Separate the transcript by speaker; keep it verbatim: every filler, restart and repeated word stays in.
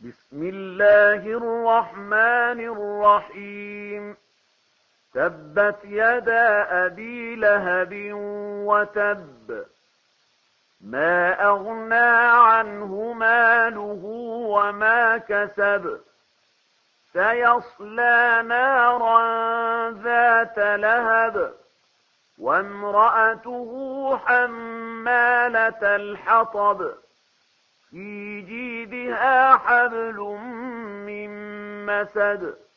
Speaker 1: بسم الله الرحمن الرحيم تبت يدا أبي لهب وتب ما أغنى عنه ماله وما كسب سيصلى نارا ذات لهب وامرأته حمالة الحطب في جيدها حبل من مسد